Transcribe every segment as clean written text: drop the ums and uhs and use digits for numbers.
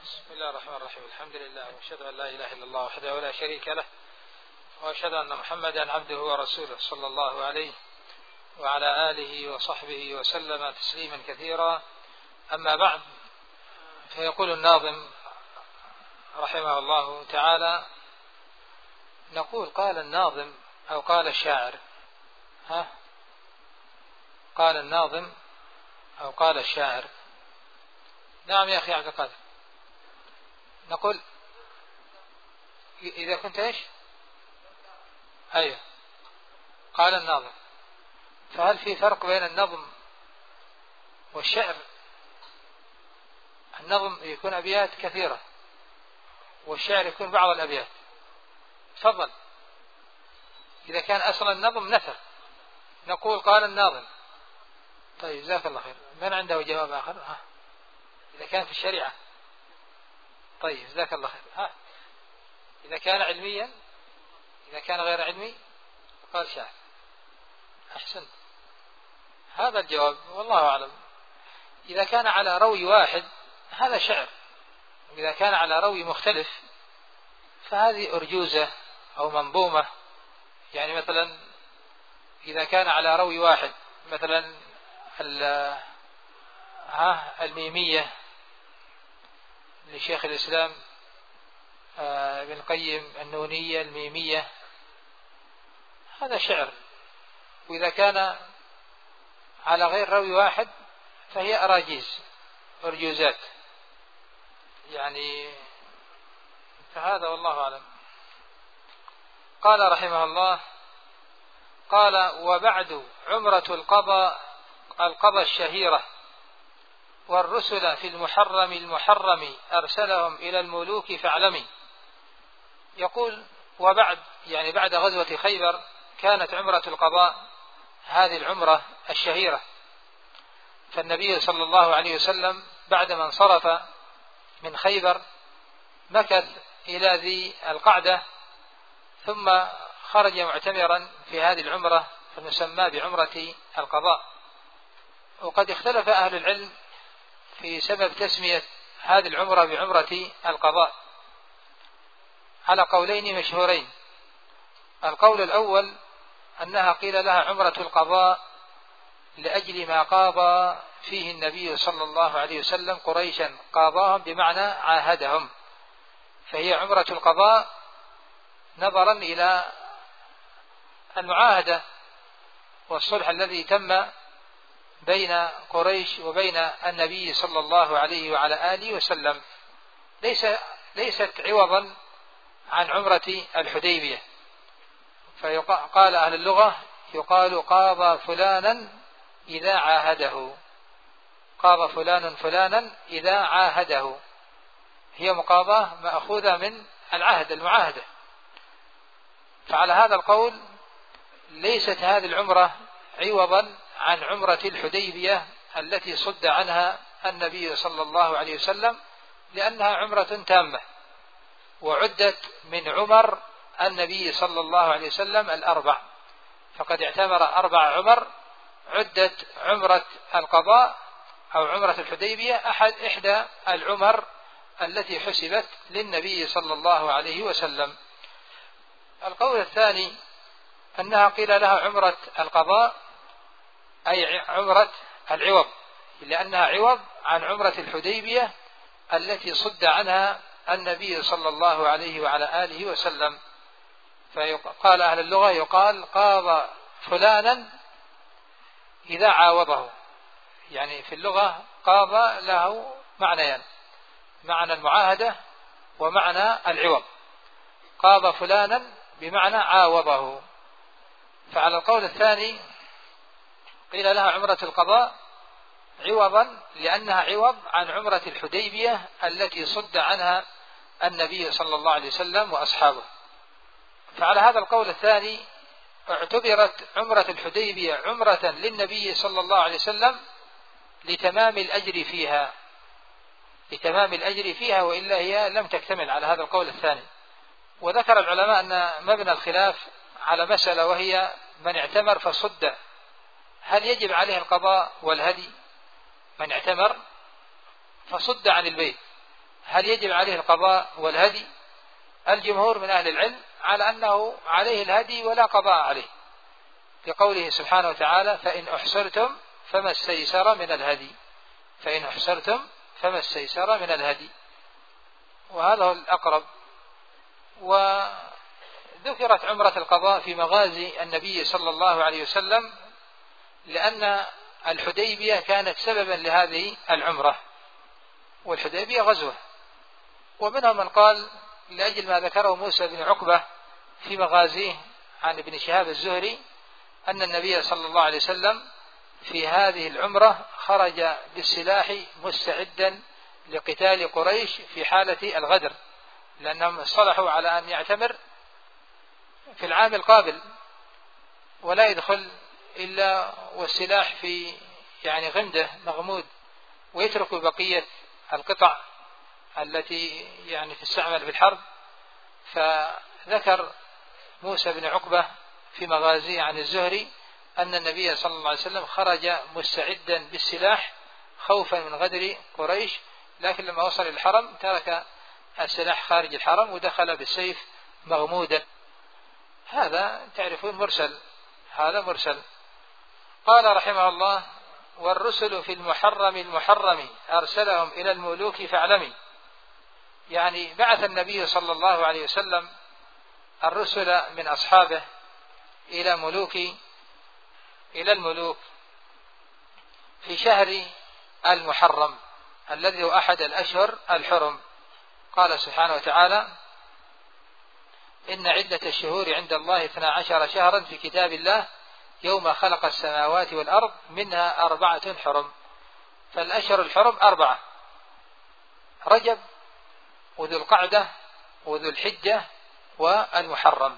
بسم الله الرحمن الرحيم. الحمد لله وأشهد أن لا إله إلا الله وحده لا شريك له، وأشهد أن محمدا عبده ورسوله صلى الله عليه وعلى آله وصحبه وسلم تسليما كثيرا. أما بعد، فيقول الناظم رحمه الله تعالى: نقول قال الناظم أو قال الشاعر. قال الناظم أو قال الشاعر. نعم يا أخي عبد القادر، نقول إذا كنت إيش؟ أيوه، قال الناظم. فهل في فرق بين النظم والشعر؟ النظم يكون أبيات كثيرة، والشعر يكون بعض الأبيات. تفضل. إذا كان أصل النظم نثر نقول قال الناظم. طيب جزاك الله خير. من عنده جواب آخر؟ إذا كان في الشريعة. طيب جزاك الله خير. إذا كان علميا، إذا كان غير علمي قال شاعر. أحسن، هذا الجواب والله أعلم. إذا كان على روي واحد هذا شعر، وإذا كان على روي مختلف فهذه أرجوزة أو منظومة. يعني مثلا إذا كان على روي واحد، مثلا الميمية لشيخ الإسلام ابن القيم، النونية الميمية، هذا شعر. وإذا كان على غير روي واحد فهي أراجيز، أرجوزات يعني. فهذا والله أعلم. قال رحمه الله: قال: وبعد عمرة القضاء الشهيرة، والرسل في المحرم أرسلهم إلى الملوك فاعلمي. يقول وبعد، يعني بعد غزوة خيبر كانت عمرة القضاء هذه العمرة الشهيرة. فالنبي صلى الله عليه وسلم بعدما انصرف من خيبر مكث إلى ذي القعدة، ثم خرج معتمرا في هذه العمرة المسمى بعمرة القضاء. وقد اختلف أهل العلم في سبب تسمية هذه العمرة بعمرة القضاء على قولين مشهورين. القول الأول أنها قيل لها عمرة القضاء لأجل ما قاضى فيه النبي صلى الله عليه وسلم قريشا، قاضاهم بمعنى عاهدهم، فهي عمرة القضاء نظرا إلى المعاهدة والصلح الذي تم بين قريش وبين النبي صلى الله عليه وعلى آله وسلم، ليست عوضا عن عمرة الحديبية. فقال أهل اللغة يقال قاضى فلانا إذا عاهده، قاضى فلان فلانا إذا عاهده، هي مقاضاة مأخوذة من العهد، المعاهدة. فعلى هذا القول ليست هذه العمرة عوضا عن عمرة الحديبية التي صد عنها النبي صلى الله عليه وسلم، لأنها عمرة تامة وعدت من عمر النبي صلى الله عليه وسلم الأربع، فقد اعتمر 4 عمر. عدت عمرة القضاء أو عمرة الحديبية إحدى العمر التي حسبت للنبي صلى الله عليه وسلم. القول الثاني أنها قيل لها عمرة القضاء أي عمرة العوض، لأنها عوض عن عمرة الحديبية التي صد عنها النبي صلى الله عليه وعلى آله وسلم. فقال أهل اللغة يقال قاضى فلانا إذا عاوضه، يعني في اللغة قاضى له معنيان: معنى المعاهدة ومعنى العوض. قاضى فلانا بمعنى عاوضه. فعلى القول الثاني قيل لها عمرة القضاء عوضا لأنها عوض عن عمرة الحديبية التي صد عنها النبي صلى الله عليه وسلم وأصحابه. فعلى هذا القول الثاني اعتبرت عمرة الحديبية عمرة للنبي صلى الله عليه وسلم لتمام الأجر فيها، وإلا هي لم تكتمل على هذا القول الثاني. وذكر العلماء أن مبنى الخلاف على مسألة، وهي من اعتمر فصد، هل يجب عليه القضاء والهدي؟ من اعتمر فصد عن البيت هل يجب عليه القضاء والهدي؟ الجمهور من أهل العلم على أنه عليه الهدي ولا قضاء عليه، لقوله سبحانه وتعالى: فإن أحصرتم فما استيسر من الهدي، فإن أحصرتم فما استيسر من الهدي، وهذا هو الأقرب. وذكرت عمرة القضاء في مغازي النبي صلى الله عليه وسلم، لأن الحديبية كانت سببا لهذه العمرة، والحديبية غزوة. ومنهم من قال لأجل ما ذكره موسى بن عقبة في مغازيه عن ابن شهاب الزهري أن النبي صلى الله عليه وسلم في هذه العمرة خرج بالسلاح مستعدا لقتال قريش في حالة الغدر، لأنهم اصطلحوا على أن يعتمر في العام القابل ولا يدخل إلا والسلاح في غمده مغمود، ويترك بقية القطع التي تستعمل في الحرب. فذكر موسى بن عقبة في مغازيه عن الزهري أن النبي صلى الله عليه وسلم خرج مستعدا بالسلاح خوفا من غدر قريش، لكن لما وصل الحرم ترك السلاح خارج الحرم ودخل بالسيف مغمودا. هذا تعرفون مرسل، هذا مرسل. قال رحمه الله: والرسل في المحرم أرسلهم إلى الملوك فاعلمي، يعني بعث النبي صلى الله عليه وسلم الرسل من أصحابه إلى الملوك في شهر المحرم الذي هو أحد الأشهر الحرم. قال سبحانه وتعالى: إن عدة الشهور عند الله 12 شهرا في كتاب الله يوم خلق السماوات والأرض منها 4 حرم. فالأشهر الحرم 4: رجب وذو القعدة وذو الحجة والمحرم.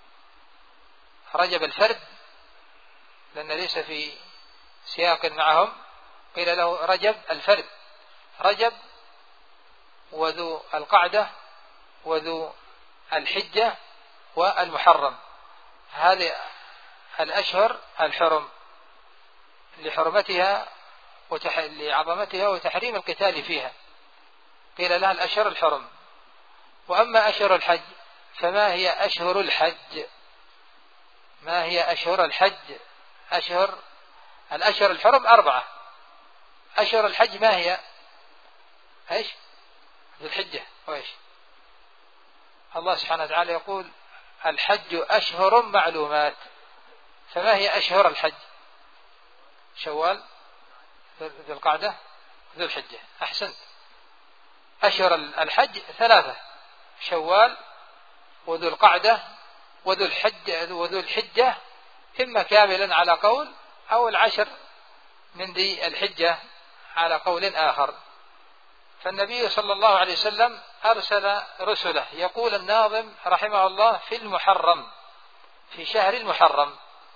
رجب الفرد لأن ليس في سياق معهم، قيل له رجب الفرد، رجب وذو القعدة وذو الحجة والمحرم. هذه الأشهر الحرم لحرمتها لعظمتها وتحريم القتال فيها، قيل لها الأشهر الحرم. وأما أشهر الحج فما هي أشهر الحج؟ ما هي أشهر الحج؟ الأشهر الحرم 4. أشهر الحج ما هي؟ إيش؟ ذو الحجة وإيش؟ الله سبحانه وتعالى يقول: الحج أشهر معلومات. فما هي أشهر الحج؟ شوال، ذو القعدة، ذو الحجة. أحسنت. أشهر الحج 3: شوال وذو القعدة وذو الحجة، إما كاملا على قول أو 10 من ذي الحجة على قول آخر. فالنبي صلى الله عليه وسلم أرسل رسله، يقول الناظم رحمه الله: في المحرم، في شهر المحرم.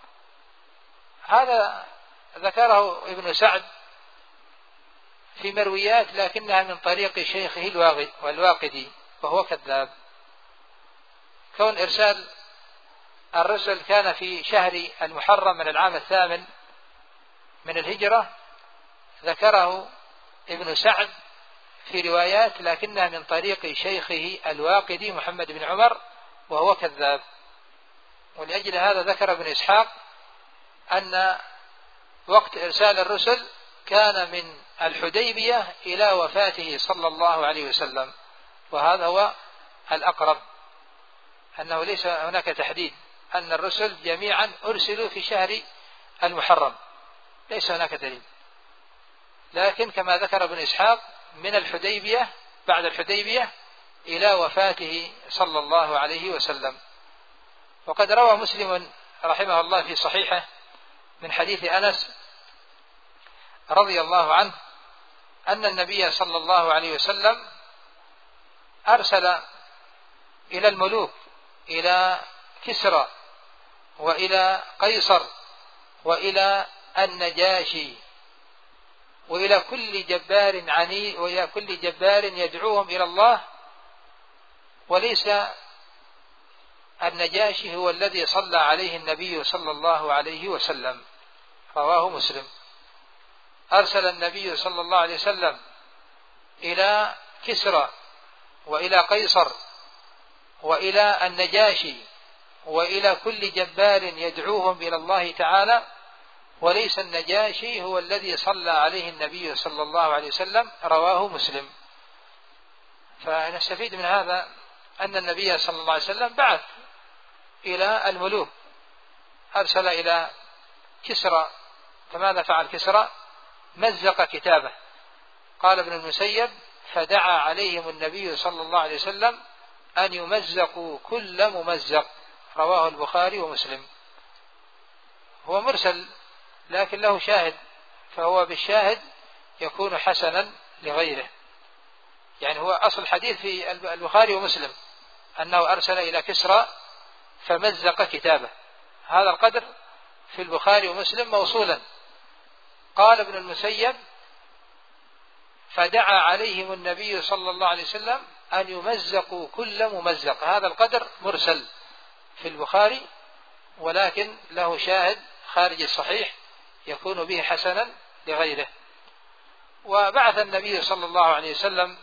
هذا ذكره ابن سعد في مرويات لكنها من طريق شيخه الواقدي، وهو كذاب. كون إرسال الرسل كان في شهر المحرم من العام 8 من الهجرة ذكره ابن سعد في روايات لكنها من طريق شيخه الواقدي محمد بن عمر، وهو كذاب. ولأجل هذا ذكر ابن إسحاق أن وقت إرسال الرسل كان من الحديبية إلى وفاته صلى الله عليه وسلم، وهذا هو الأقرب، أنه ليس هناك تحديد أن الرسل جميعا أرسلوا في شهر المحرم، ليس هناك دليل. لكن كما ذكر ابن إسحاق من الحديبية، بعد الحديبية إلى وفاته صلى الله عليه وسلم. وقد روى مسلم رحمه الله في صحيحه من حديث أنس رضي الله عنه أن النبي صلى الله عليه وسلم أرسل إلى الملوك، إلى كسرى وإلى قيصر وإلى النجاشي وإلى كل جبار عنيد وإلى كل جبار يدعوهم إلى الله، وليس النجاشي هو الذي صلى عليه النبي صلى الله عليه وسلم. رواه مسلم. أرسل النبي صلى الله عليه وسلم إلى كسرى وإلى قيصر وإلى النجاشي وإلى كل جبار يدعوهم إلى الله تعالى، وليس النجاشي هو الذي صلى عليه النبي صلى الله عليه وسلم، رواه مسلم. فنستفيد من هذا أن النبي صلى الله عليه وسلم بعث إلى الملوك، أرسل إلى كسرى، فماذا فعل كسرى؟ مزق كتابه. قال ابن المسيب: فدعا عليهم النبي صلى الله عليه وسلم أن يمزقوا كل ممزق، رواه البخاري ومسلم. هو مرسل لكن له شاهد، فهو بالشاهد يكون حسنا لغيره. يعني هو أصل الحديث في البخاري ومسلم أنه أرسل إلى كسرى فمزق كتابه، هذا القدر في البخاري ومسلم موصولا. قال ابن المسيب: فدعا عليهم النبي صلى الله عليه وسلم أن يمزقوا كل ممزق، هذا القدر مرسل في البخاري ولكن له شاهد خارج الصحيح يكون به حسنا لغيره. وبعث النبي صلى الله عليه وسلم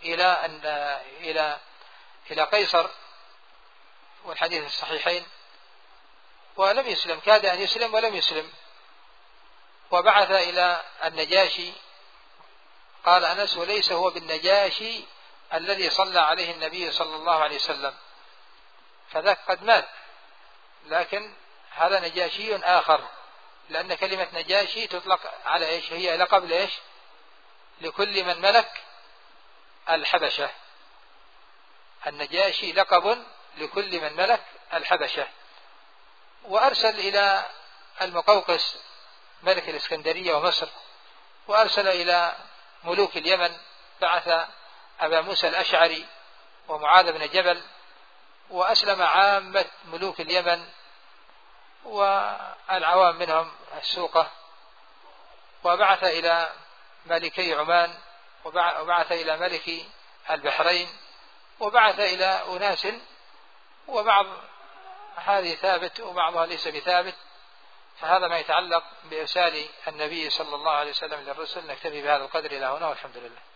إلى قيصر، والحديث الصحيحين، ولم يسلم، كاد أن يسلم ولم يسلم. وبعث إلى النجاشي، قال أنس: وليس هو بالنجاشي الذي صلى عليه النبي صلى الله عليه وسلم، فذاك قد مات، لكن هذا نجاشي آخر، لأن كلمة نجاشي تطلق على إيش؟ هي لقب لإيش؟ لكل من ملك الحبشة. النجاشي لقب لكل من ملك الحبشة. وأرسل إلى المقوقس ملك الإسكندرية ومصر، وأرسل إلى ملوك اليمن، بعث أبا موسى الأشعري ومعاذ بن جبل، وأسلم عامة ملوك اليمن والعوام منهم السوقة. وبعث إلى ملكي عمان، وبعث إلى ملك البحرين، وبعث إلى أناس، وبعض هذه ثابت وبعضها ليس بثابت. فهذا ما يتعلق بإرسال النبي صلى الله عليه وسلم للرسل. نكتفي بهذا القدر إلى هنا، والحمد لله.